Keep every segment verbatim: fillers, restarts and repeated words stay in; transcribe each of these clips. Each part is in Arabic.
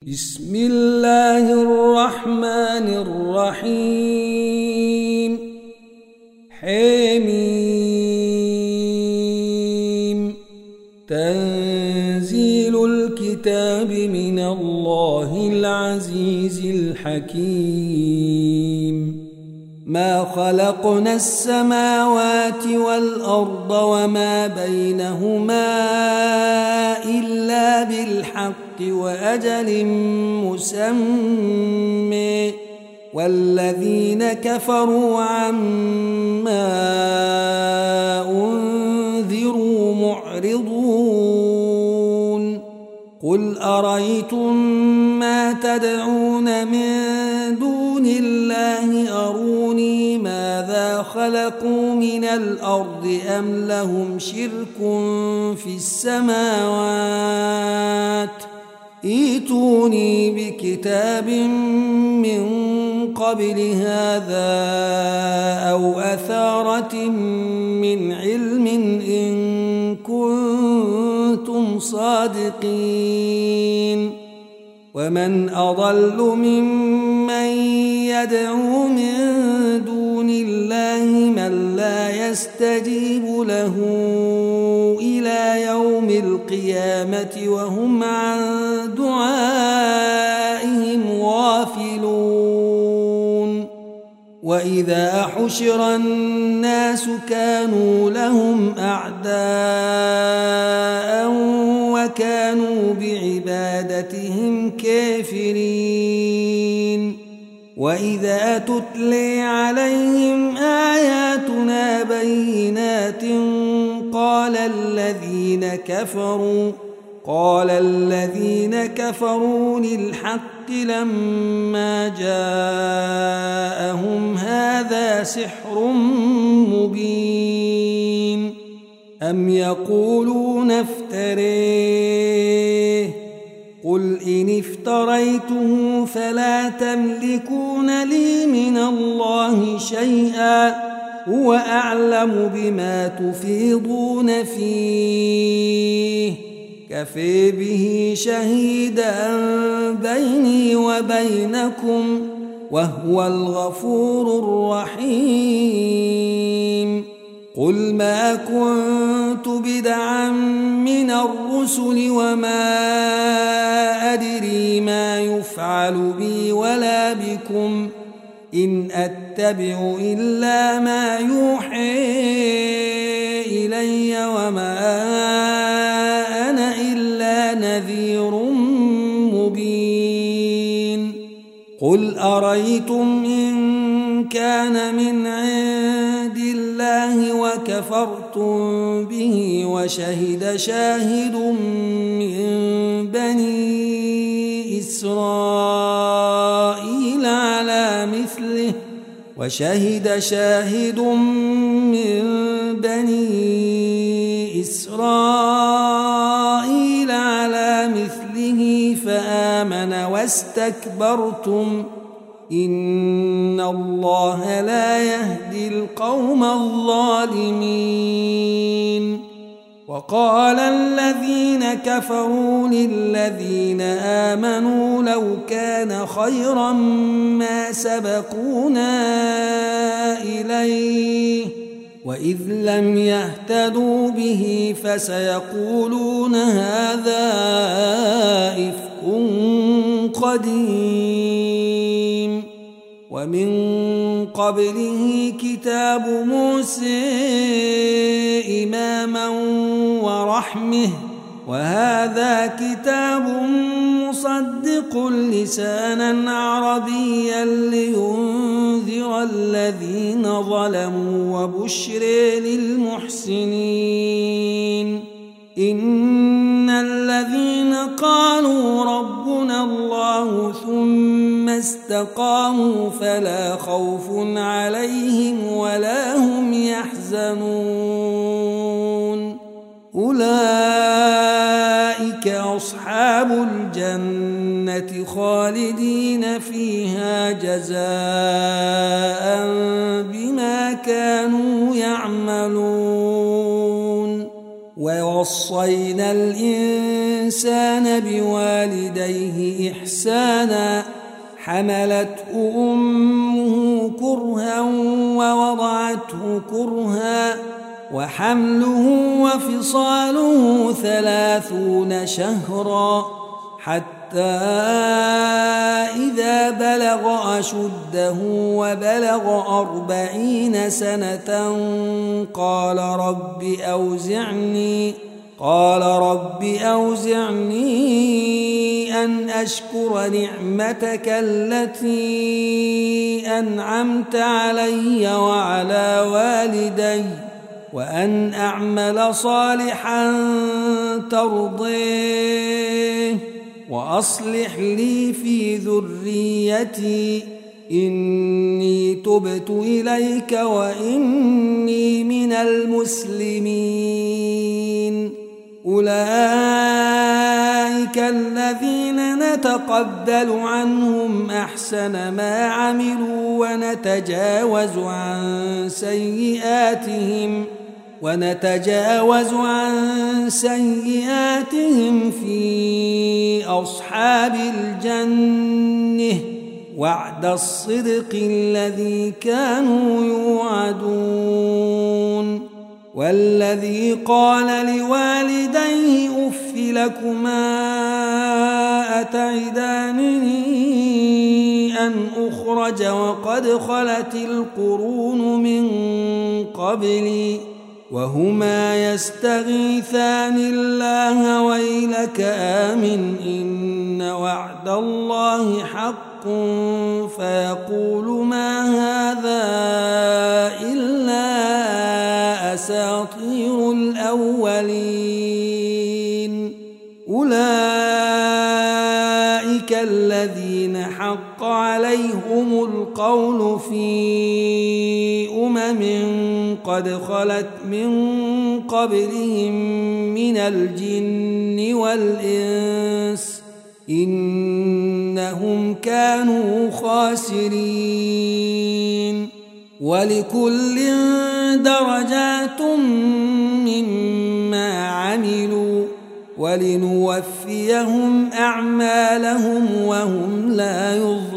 بسم الله الرحمن الرحيم حميم تنزيل الكتاب من الله العزيز الحكيم ما خلقنا السماوات والأرض وما بينهما إلا بالحق وأجل مسمى والذين كفروا عما أنذروا معرضون قل أرأيتم ما تدعون من دون الله أروني ماذا خلقوا من الأرض أم لهم شرك في السماوات ائتوني بكتاب من قبل هذا أو أثارة من علم إن كنتم صادقين ومن أضل ممن يدعو من دون الله من لا يستجيب له إلى يوم القيامة وهم عن دعائهم غافلون وإذا حشر الناس كانوا لهم أعداء وكانوا بعبادتهم كافرين وإذا تتلي عليهم آياتنا بينات قال الذين كفروا قال الذين كفروا للحق لما جاءهم هذا سحر مبين أم يقولون افتريه قل إن افتريته فلا تملكون لي من الله شيئا هو أعلم بما تفيضون فيه كفى به شهيدا بيني وبينكم وهو الغفور الرحيم قل ما كنت بدعا من الرسل وما أدري ما يفعل بي ولا بكم إن أتبع إلا ما يوحي إلي وما أنا إلا نذير مبين قل أرأيتم إن كان من عند الله وكفرتم به وشهد شاهد من بني إسرائيل على مثله وشهد شاهد من بني إسرائيل على مثله فآمن واستكبرتم إن الله لا يهدي القوم الظالمين وقال الذين كفروا للذين آمنوا لو كان خيرا ما سبقونا إليه وإذ لم يهتدوا به فسيقولون هذا إفك قديم ومن قبله كتاب موسى إماما ورحمة وهذا كتاب مصدق لسانا عربيا لينذر الذين ظلموا وبشر للمحسنين إن الذين قالوا ربنا الله ثم استقاموا فلا خوف عليهم ولا هم يحزنون أولئك أصحاب الجنة خالدين فيها جزاء بما كانوا يعملون ووصينا الإنسان بوالديه إحسانا حملته أمه كرها ووضعته كرها وحمله وفصاله ثلاثون شهرا حتى إذا بلغ أشده وبلغ أربعين سنة قال رب أوزعني قال رب أوزعني أن أشكر نعمتك التي أنعمت علي وعلى والدي وأن أعمل صالحا ترضيه وأصلح لي في ذريتي إني تبت إليك وإني من المسلمين أولئك الذين نتقبل عنهم أحسن ما عملوا ونتجاوز عن سيئاتهم ونتجاوز عن سيئاتهم في أصحاب الجنة وعد الصدق الذي كانوا يوعدون والذي قال لوالديه أف لكما أتعدانني أن أخرج وقد خلت القرون من قبلي وهما يستغيثان الله ويلك آمن إن وعد الله حق فيقول ما هذا إلا أساطير الأولين أولئك الذين حق عليهم القول في أمم قد خلت من قبلهم من الجن والإنس إنهم كانوا خاسرين ولكل درجات مما عملوا ولنوفيهم أعمالهم وهم لا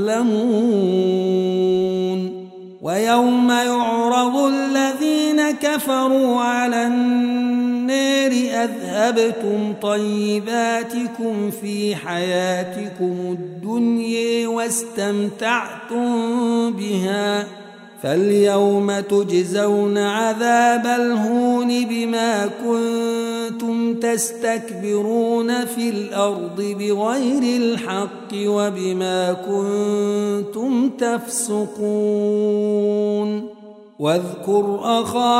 يظلمون ويوم يعرض الذين كفروا على النار أذهبتم طيباتكم في حياتكم الدنيا واستمتعتم بها فاليوم تجزون عذاب الهون بما كنتم تستكبرون في الأرض بغير الحق وبما كنتم تفسقون واذكر أخا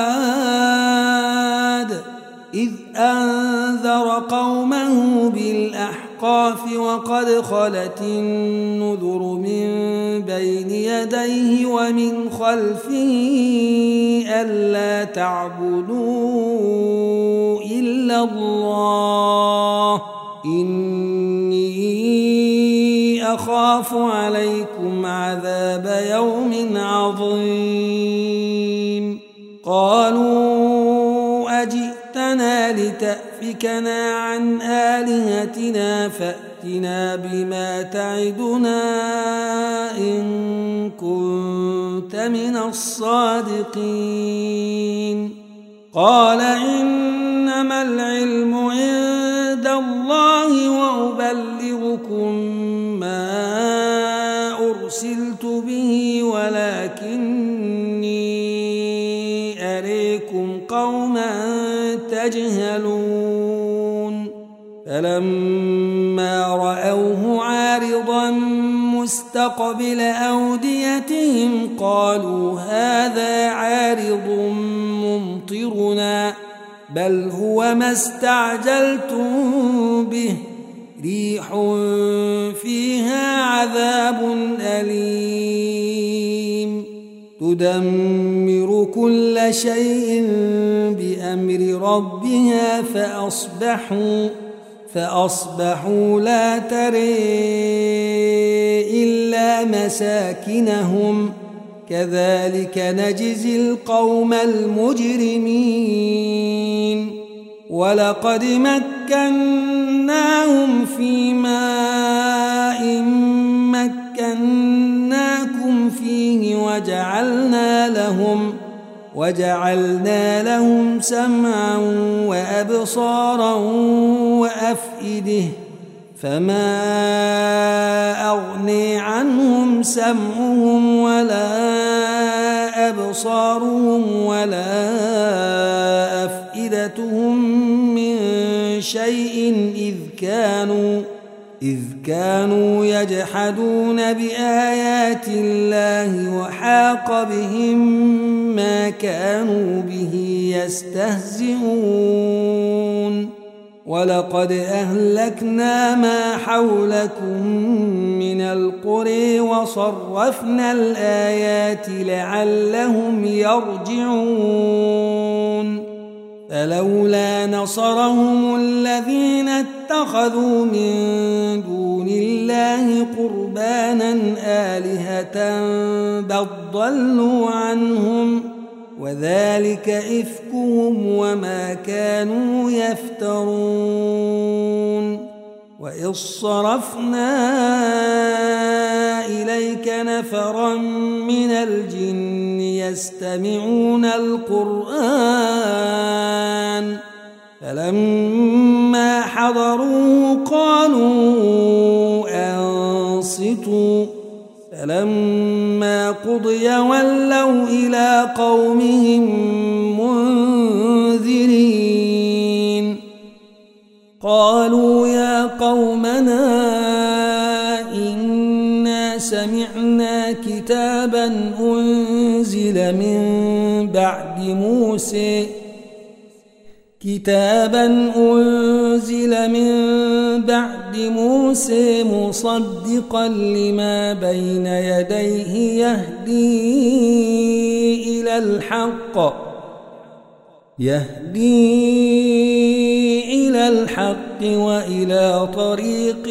عاد إذ أنذر قومه بالأحقاف وقد خلت النذر من بين يديه ومن خلفه ألا تعبدوا إلا الله إني أخاف عليكم عذاب يوم عظيم قالوا أجئتنا لتأفكنا عن آلهتنا فأتنا بما تعدنا إن كنت من الصادقين قال إنما العلم عند الله وأبلغكم ما أرسلت به ولكني أريكم قوما تجهلون فلما رأوه عارضا مستقبل أوديتهم قالوا هذا عارض ممطرنا بل هو ما استعجلتم به ريح فيها عذاب أليم تدمر كل شيء بأمر ربها فأصبحوا فأصبحوا لا ترى إلا مساكنهم كذلك نجزي القوم المجرمين ولقد مكناهم في ماء مكناكم فيه وجعلنا لهم وجعلنا لهم سمعا وأبصارا وأفئدة فما أغني عنهم سمعهم ولا أبصارهم ولا أفئدتهم من شيء إذ كانوا إذ كانوا يجحدون بآيات الله وحاق بهم ما كانوا به يستهزئون ولقد أهلكنا ما حولكم من القرى وصرفنا الآيات لعلهم يرجعون فلولا نصرهم الذين اتخذوا من دون الله قربانا آلهة بل ضلوا عنهم وذلك إفكهم وما كانوا يفترون وإذ صرفنا إليك نفرا من الجن يستمعون القرآن فلما حضروه قالوا أنصتوا فلما قضي ولوا إلى قومهم منذرين قالوا يا قومنا إنا سمعنا كتابا أنزل من بعد موسى كتابا أنزل من بعد موسى مصدقا لما بين يديه يهدي إلى الحق يهدي إلى الحق وإلى طريق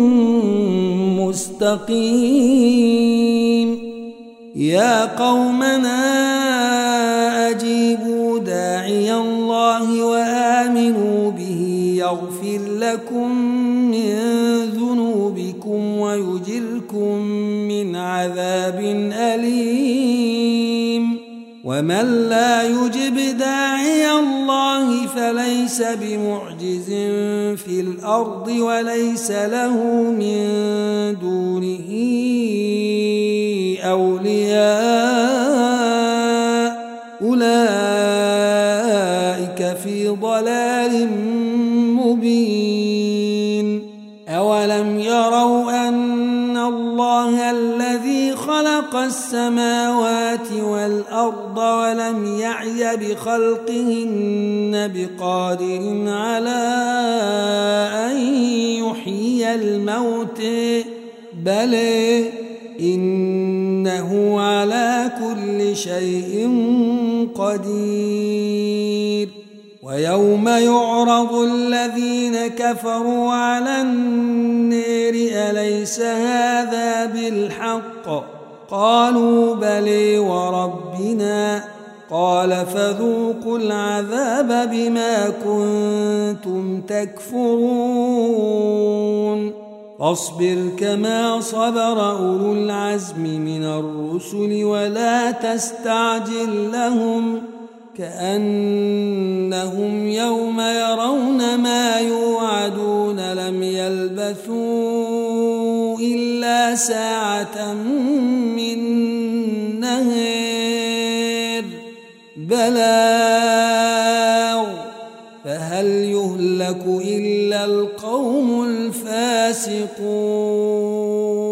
مستقيم يا قومنا أجيبوا داعي الله وآمنوا به يغفر لكم من ذنوبكم ويجركم من عذاب أليم ومن لا يجب داعي الله فليس بمعجز في الأرض وليس له من دونه أولياء أولئك في ضلال مبين أولم يروا أن الله الذي خلق السماوات والأرض ولم يعي بخلقهن بقادر على أن يحيي الموتى بل إنه على كل شيء قدير ويوم يعرض الذين كفروا على النار أليس هذا بالحق قالوا بلى وربنا قال فذوقوا العذاب بما كنتم تكفرون فاصبر كما صبر أولو العزم من الرسل ولا تستعجل لهم كأنهم يوم يرون ما يوعدون لم يلبثوا إلا ساعة من نهار بلاغ فهل يهلك إلا القوم الفاسقون